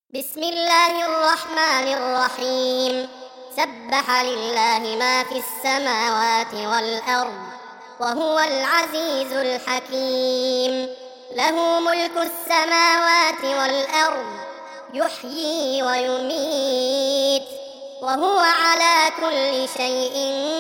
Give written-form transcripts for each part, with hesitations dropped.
بسم الله الرحمن الرحيم. سبح لله ما في السماوات والأرض وهو العزيز الحكيم. له ملك السماوات والأرض يحيي ويميت وهو على كل شيء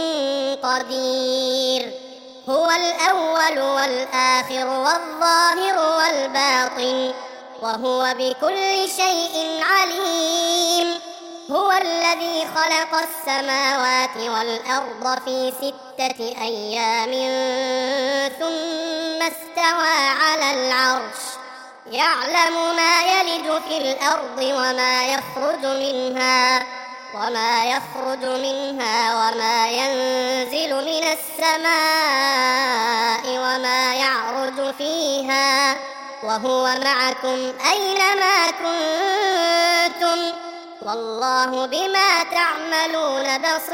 قدير. هو الأول والآخر والظاهر والباطن وهو بكل شيء عليم. هو الذي خلق السماوات والأرض في 6 أيام ثم استوى على العرش يعلم ما يلج في الأرض وما يخرج منها وما ينزل من السماء وما يعرج فيها وهو معكم أينما كنتم والله بما تعملون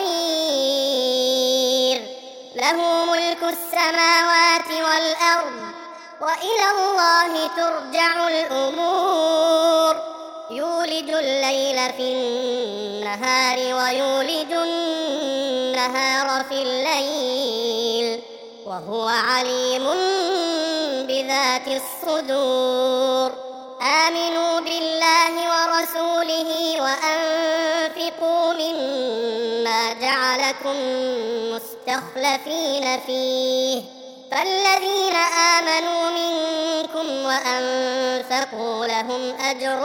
بصير. له ملك السماوات والأرض وإلى الله ترجع الأمور. يولج الليل في النهار ويولج النهار في الليل وهو عليم بذات الصدور. آمنوا بالله ورسوله وأنفقوا مما جعلكم مستخلفين فيه فالذين آمنوا منكم وأنفقوا لهم أجر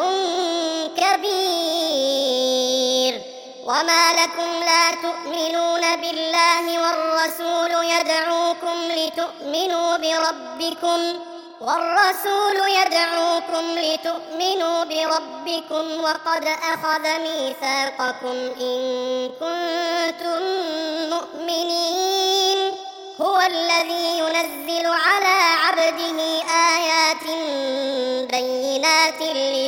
كبير. وما لكم لا تؤمنون بالله والرسول يدعوكم لتؤمنوا بربكم وقد أخذ ميثاقكم إن كنتم مؤمنين. هو الذي ينزل على عبده آيات بينات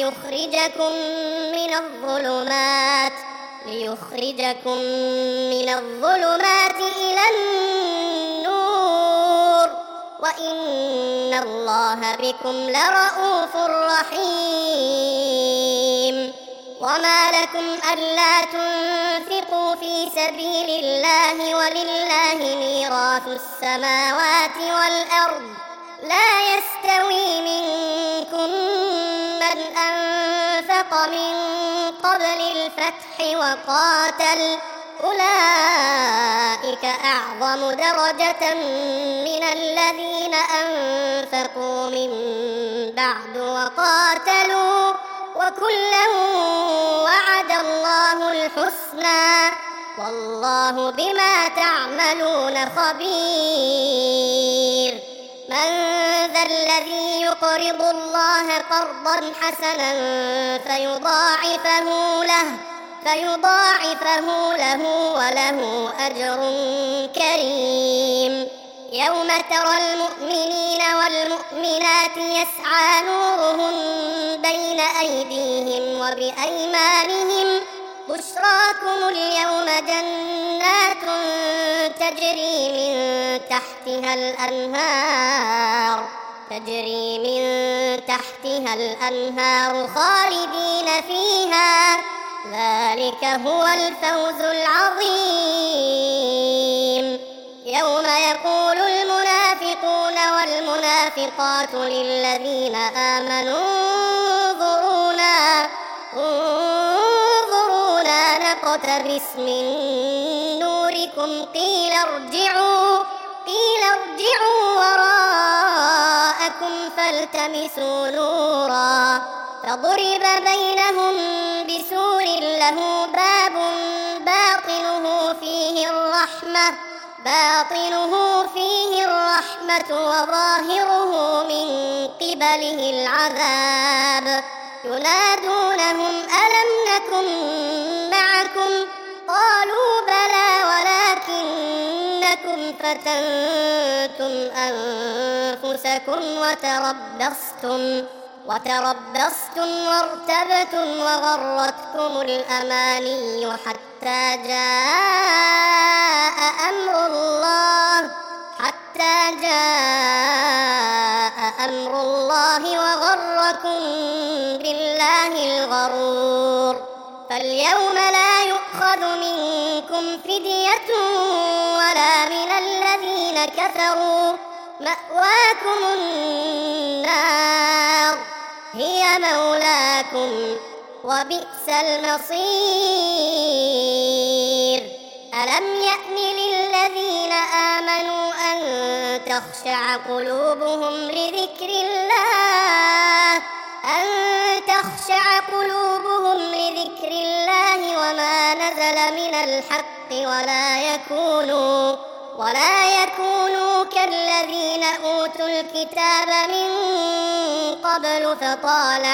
ليخرجكم من الظلمات إلى النور وإن الله بكم لرءوف رحيم. وما لكم ألا تنفقوا في سبيل الله ولله ميراث السماوات والأرض لا يستوي منكم من أنفق من قبل الفتح وقاتل أولئك أعظم درجة من الذين أنفقوا من بعد وقاتلوا وكلا وعد الله الحسنى والله بما تعملون خبير. من ذا الذي يقرض الله قرضا حسنا فيضاعفه له وله أجر كريم. يوم ترى المؤمنين والمؤمنات يسعى نورهم بين أيديهم وبأيمانهم بشراكم اليوم جنات تجري من تحتها الأنهار خالدين فيها ذلك هو الفوز العظيم. يوم يقول المنافقون والمنافقات للذين آمنوا انظرونا نقتبس من نوركم قيل ارجعوا وراءكم فالتمسوا نورا فضرب بينهم بسور له باب باطنه فيه الرحمة وظاهره من قبله العذاب. ينادونهم ألم نكن معكم قالوا بلى ولكنكم فتنتم أنفسكم وتربصتم وارتبتم وغرتكم الأماني حتى جاء أمر الله وغركم بالله الغرور. فاليوم لا يؤخذ منكم فدية ولا من الذين كفروا، مأواكم النار هي مولاكم وبئس المصير. ألم يأن للذين آمنوا أن تخشع قلوبهم لذكر الله وما نزل من الحق ولا يكونوا كالذين أوتوا الكتاب من قبل فطال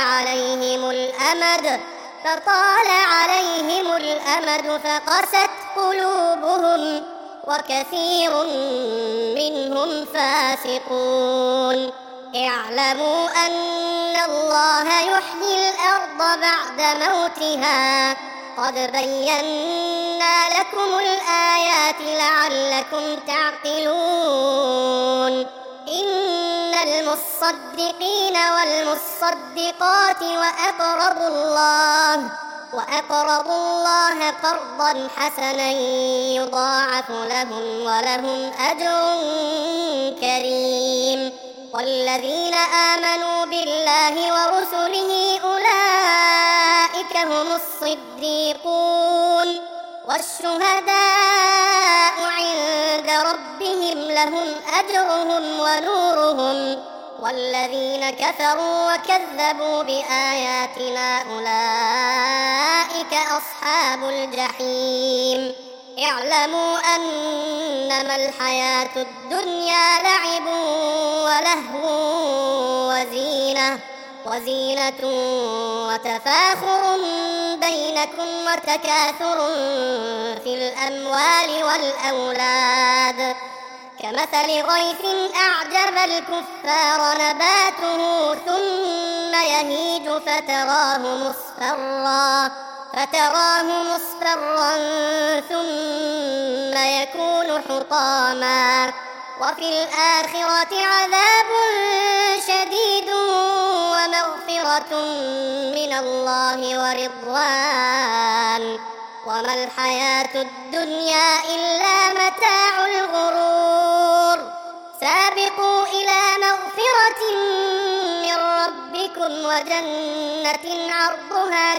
عليهم الأمد فقست قلوبهم وكثير منهم فاسقون. اعلموا أن الله يحيي الأرض بعد موتها، قد بينا لكم الآيات لعلكم تعقلون. إن المصدقين والمصدقات وأقرضوا الله قرضا حسنا يضاعف لهم ولهم أجر كريم. والذين آمنوا بالله ورسله أولئك هم الصديقون والشهداء عند ربهم لهم أجرهم ونورهم. والذين كفروا وكذبوا بآياتنا أولئك أصحاب الجحيم. اعلموا أنما الحياة الدنيا لعب ولهو وزينة وتفاخر بينكم وتكاثر في الأموال والأولاد، كمثل غيث أعجب الكفار نباته ثم يهيج فتراه مصفرا ثم يكون حطاما، وفي الآخرة عذاب شديد ومغفرة من الله ورضوان، وما الحياة الدنيا إلا متاع الغرور. سابقوا إلى مغفرة من ربكم وجنة عرضها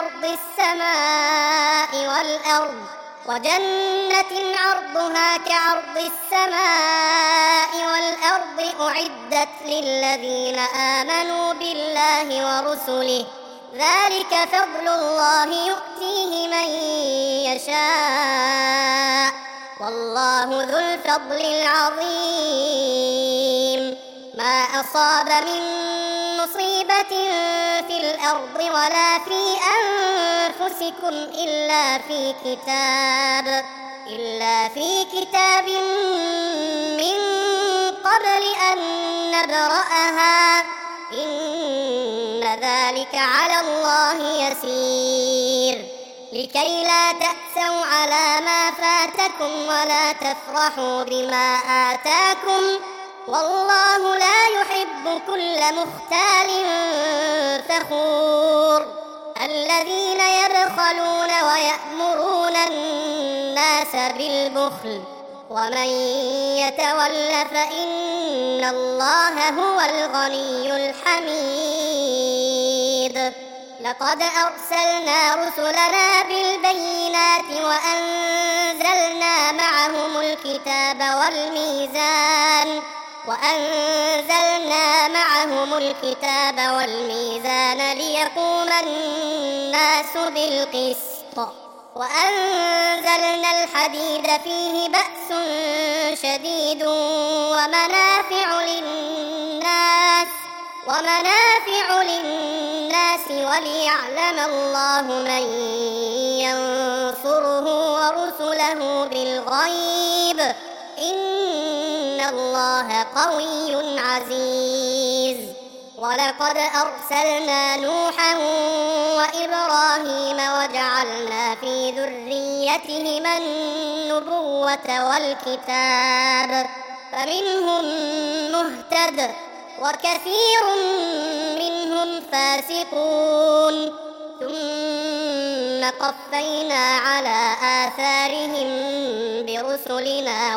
كعرض السماء والأرض أعدت للذين آمنوا بالله ورسله، ذلك فضل الله يؤتيه من يشاء والله ذو الفضل العظيم. ما أصاب من مصيبة في الأرض ولا في أنفسكم إلا في كتاب من قبل أن نبرأها، إن ذلك على الله يسير. لكي لا تأسوا على ما فاتكم ولا تفرحوا بما آتاكم، والله لا يحب كل مختال فخور. الذين يبخلون ويأمرون الناس بالبخل، ومن يتول فإن الله هو الغني الحميد. لقد أرسلنا رسلنا بالبينات وأنزلنا معهم الكتاب والميزان ليقوم الناس بالقسط، وأنزلنا الحديد فيه بأس شديد ومنافع للناس وليعلم الله من ينصره ورسله بالغيب، إن الله قوي عزيز. ولقد أرسلنا نوحا وإبراهيم وجعلنا في ذريتهما النبوة والكتاب، فمنهم مهتد وكثير منهم فاسقون. ثم ثم قفينا على آثارهم برسلنا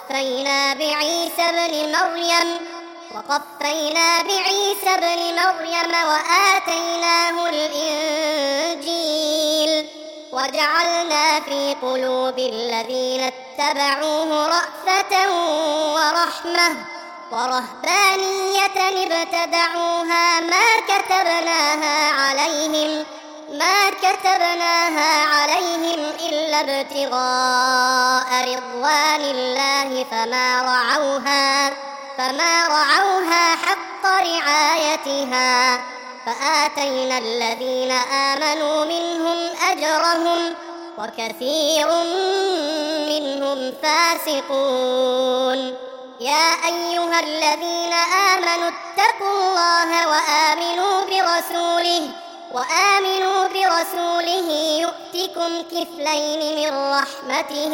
وقفينا بعيسى ابن مريم وآتيناه الإنجيل وجعلنا في قلوب الذين اتبعوه رأفة ورحمة ورهبانية ابتدعوها ما كتبناها عليهم إلا ابتغاء رضوان الله فما رعوها حق رعايتها فآتينا الذين آمنوا منهم أجرهم وكثير منهم فاسقون. يا أيها الذين آمنوا اتقوا الله وآمنوا برسوله يؤتكم كفلين من رحمته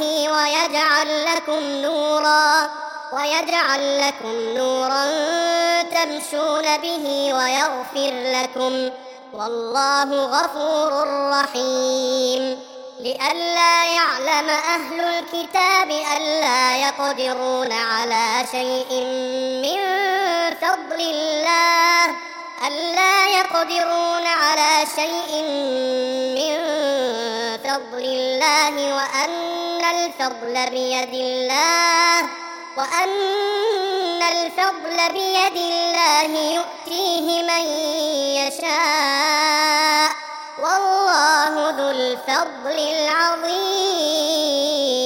ويجعل لكم نورا تمشون به ويغفر لكم والله غفور رحيم. لئلا يعلم أهل الكتاب ألا يقدرون على شيء من فضل الله وأن الفضل بيد الله يؤتيه من يشاء والله ذو الفضل العظيم.